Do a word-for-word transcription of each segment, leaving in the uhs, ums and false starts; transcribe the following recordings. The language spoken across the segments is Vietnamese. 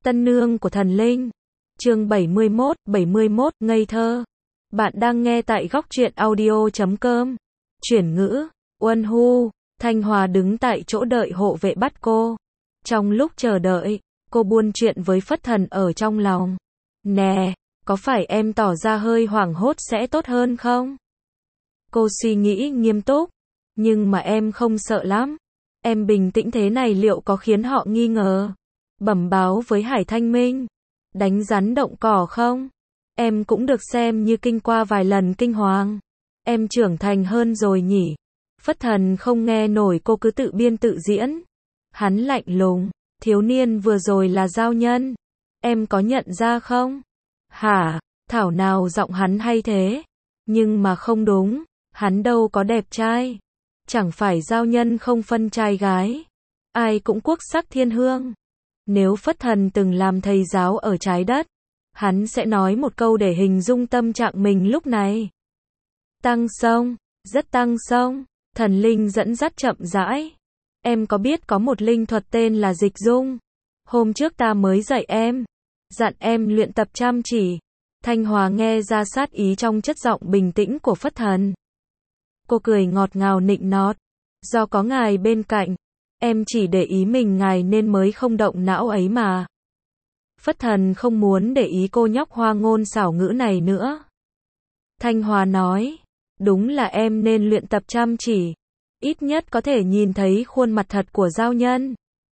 Tân nương của thần linh. Chương bảy mươi mốt, bảy mươi mốt, ngây thơ. Bạn đang nghe tại góc truyện audio chấm com. Chuyển ngữ, Uân Hu, Thanh Hòa đứng tại chỗ đợi hộ vệ bắt cô. Trong lúc chờ đợi, cô buôn chuyện với Phất Thần ở trong lòng. Nè, có phải em tỏ ra hơi hoảng hốt sẽ tốt hơn không? Cô suy nghĩ nghiêm túc. Nhưng mà em không sợ lắm. Em bình tĩnh thế này liệu có khiến họ nghi ngờ? Bẩm báo với Hải Thanh Minh. Đánh rắn động cỏ không? Em cũng được xem như kinh qua vài lần kinh hoàng. Em trưởng thành hơn rồi nhỉ? Phất Thần không nghe nổi cô cứ tự biên tự diễn. Hắn lạnh lùng. Thiếu niên vừa rồi là giao nhân. Em có nhận ra không? Hả? Thảo nào giọng hắn hay thế? Nhưng mà không đúng. Hắn đâu có đẹp trai. Chẳng phải giao nhân không phân trai gái. Ai cũng quốc sắc thiên hương. Nếu Phất Thần từng làm thầy giáo ở trái đất, hắn sẽ nói một câu để hình dung tâm trạng mình lúc này. Tăng sông, rất tăng sông, thần linh dẫn dắt chậm rãi. Em có biết có một linh thuật tên là dịch dung? Hôm trước ta mới dạy em, dặn em luyện tập chăm chỉ. Thanh Hòa nghe ra sát ý trong chất giọng bình tĩnh của Phất Thần. Cô cười ngọt ngào nịnh nọt. Do có ngài bên cạnh, em chỉ để ý mình ngài nên mới không động não ấy mà. Phất Thần không muốn để ý cô nhóc hoa ngôn xảo ngữ này nữa. Thanh Hòa nói, đúng là em nên luyện tập chăm chỉ. Ít nhất có thể nhìn thấy khuôn mặt thật của giao nhân.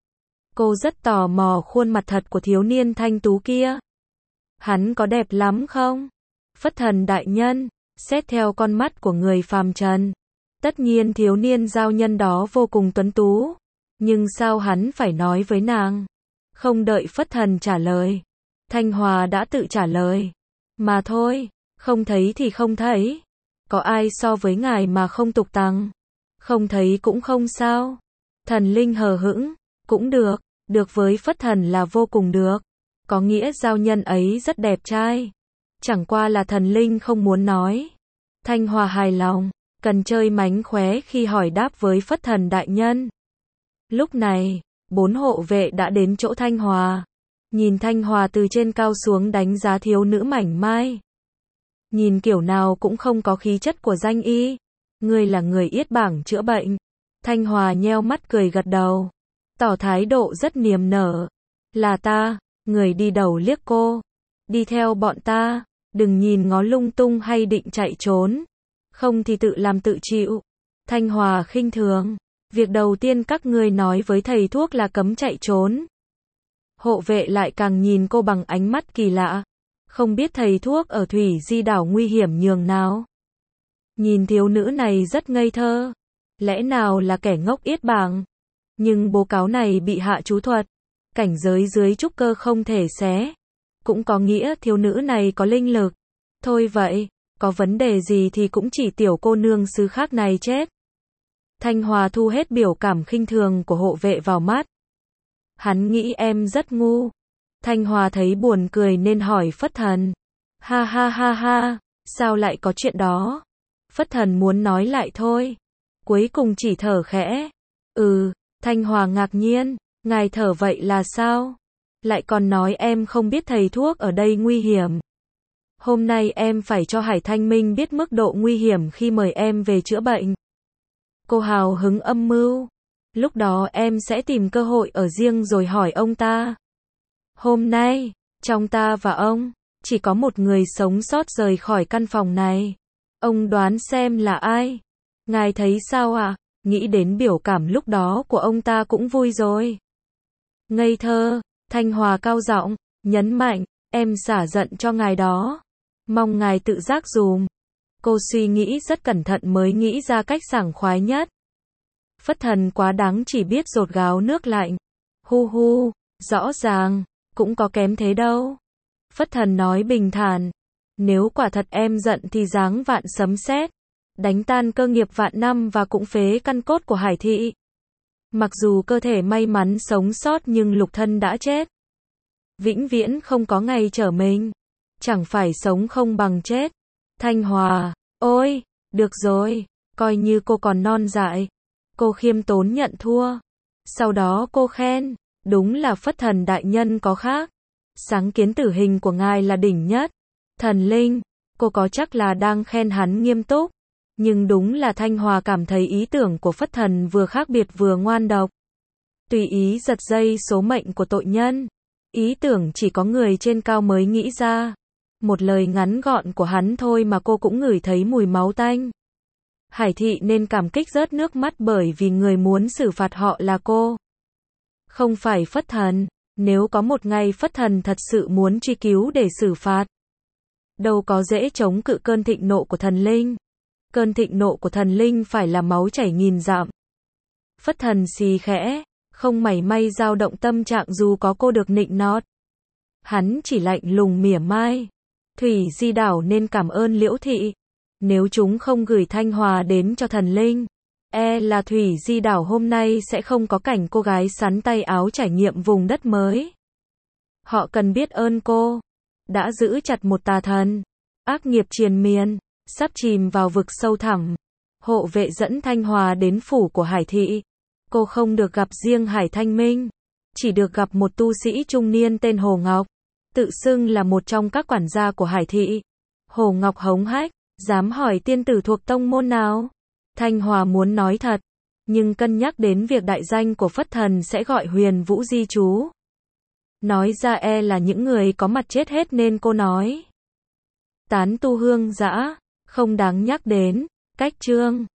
Cô rất tò mò khuôn mặt thật của thiếu niên thanh tú kia. Hắn có đẹp lắm không? Phất Thần đại nhân, xét theo con mắt của người phàm trần, tất nhiên thiếu niên giao nhân đó vô cùng tuấn tú. Nhưng sao hắn phải nói với nàng? Không đợi Phất Thần trả lời, Thanh Hòa đã tự trả lời. Mà thôi, không thấy thì không thấy. Có ai so với ngài mà không tục tằng? Không thấy cũng không sao. Thần linh hờ hững, cũng được, được với Phất Thần là vô cùng được. Có nghĩa giao nhân ấy rất đẹp trai. Chẳng qua là thần linh không muốn nói. Thanh Hòa hài lòng, cần chơi mánh khóe khi hỏi đáp với Phất Thần đại nhân. Lúc này, bốn hộ vệ đã đến chỗ Thanh Hòa. Nhìn Thanh Hòa từ trên cao xuống đánh giá thiếu nữ mảnh mai. Nhìn kiểu nào cũng không có khí chất của danh y. Ngươi là người yết bảng chữa bệnh. Thanh Hòa nheo mắt cười gật đầu. Tỏ thái độ rất niềm nở. Là ta, người đi đầu liếc cô. Đi theo bọn ta, đừng nhìn ngó lung tung hay định chạy trốn. Không thì tự làm tự chịu. Thanh Hòa khinh thường. Việc đầu tiên các ngươi nói với thầy thuốc là cấm chạy trốn. Hộ vệ lại càng nhìn cô bằng ánh mắt kỳ lạ. Không biết thầy thuốc ở Thủy Di đảo nguy hiểm nhường nào. Nhìn thiếu nữ này rất ngây thơ. Lẽ nào là kẻ ngốc yết bảng. Nhưng bố cáo này bị hạ chú thuật. Cảnh giới dưới trúc cơ không thể xé. Cũng có nghĩa thiếu nữ này có linh lực. Thôi vậy, có vấn đề gì thì cũng chỉ tiểu cô nương xứ khác này chết. Thanh Hòa thu hết biểu cảm khinh thường của hộ vệ vào mắt. Hắn nghĩ em rất ngu. Thanh Hòa thấy buồn cười nên hỏi Phất Thần. Ha ha ha ha, sao lại có chuyện đó? Phất Thần muốn nói lại thôi. Cuối cùng chỉ thở khẽ. Ừ, Thanh Hòa ngạc nhiên. Ngài thở vậy là sao? Lại còn nói em không biết thầy thuốc ở đây nguy hiểm. Hôm nay em phải cho Hải Thanh Minh biết mức độ nguy hiểm khi mời em về chữa bệnh. Cô hào hứng âm mưu. Lúc đó em sẽ tìm cơ hội ở riêng rồi hỏi ông ta. Hôm nay, trong ta và ông, chỉ có một người sống sót rời khỏi căn phòng này. Ông đoán xem là ai? Ngài thấy sao ạ? À? Nghĩ đến biểu cảm lúc đó của ông ta cũng vui rồi. Ngây thơ, Thanh Hòa cao giọng, nhấn mạnh, em xả giận cho ngài đó. Mong ngài tự giác dùm. Cô suy nghĩ rất cẩn thận mới nghĩ ra cách sảng khoái nhất. Phất Thần quá đáng chỉ biết dột gáo nước lạnh. Hu hu, rõ ràng, cũng có kém thế đâu. Phất Thần nói bình thản. Nếu quả thật em giận thì giáng vạn sấm sét. Đánh tan cơ nghiệp vạn năm và cũng phế căn cốt của Hải thị. Mặc dù cơ thể may mắn sống sót nhưng lục thân đã chết. Vĩnh viễn không có ngày trở mình. Chẳng phải sống không bằng chết. Thanh Hòa, ôi, được rồi, coi như cô còn non dại. Cô khiêm tốn nhận thua. Sau đó cô khen, đúng là Phất Thần đại nhân có khác. Sáng kiến tử hình của ngài là đỉnh nhất. Thần linh, cô có chắc là đang khen hắn nghiêm túc. Nhưng đúng là Thanh Hòa cảm thấy ý tưởng của Phất Thần vừa khác biệt vừa ngoan độc. Tùy ý giật dây số mệnh của tội nhân. Ý tưởng chỉ có người trên cao mới nghĩ ra. Một lời ngắn gọn của hắn thôi mà cô cũng ngửi thấy mùi máu tanh. Hải Thị nên cảm kích rớt nước mắt bởi vì người muốn xử phạt họ là cô. Không phải Phất Thần. Nếu có một ngày Phất Thần thật sự muốn truy cứu để xử phạt, đâu có dễ chống cự cơn thịnh nộ của thần linh. Cơn thịnh nộ của thần linh phải là máu chảy nghìn dặm. Phất Thần xì khẽ, không mảy may dao động tâm trạng dù có cô được nịnh nót. Hắn chỉ lạnh lùng mỉa mai. Thủy Di Đảo nên cảm ơn Liễu Thị. Nếu chúng không gửi Thanh Hòa đến cho thần linh, e là Thủy Di Đảo hôm nay sẽ không có cảnh cô gái sắn tay áo trải nghiệm vùng đất mới. Họ cần biết ơn cô. Đã giữ chặt một tà thần. Ác nghiệp triền miên, sắp chìm vào vực sâu thẳm. Hộ vệ dẫn Thanh Hòa đến phủ của Hải Thị. Cô không được gặp riêng Hải Thanh Minh. Chỉ được gặp một tu sĩ trung niên tên Hồ Ngọc. Tự xưng là một trong các quản gia của Hải Thị. Hồ Ngọc hống hách, dám hỏi tiên tử thuộc tông môn nào? Thanh Hòa muốn nói thật, nhưng cân nhắc đến việc đại danh của Phất Thần sẽ gọi Huyền Vũ Di chú. Nói ra e là những người có mặt chết hết nên cô nói. Tán tu hương dã, không đáng nhắc đến. Cách chương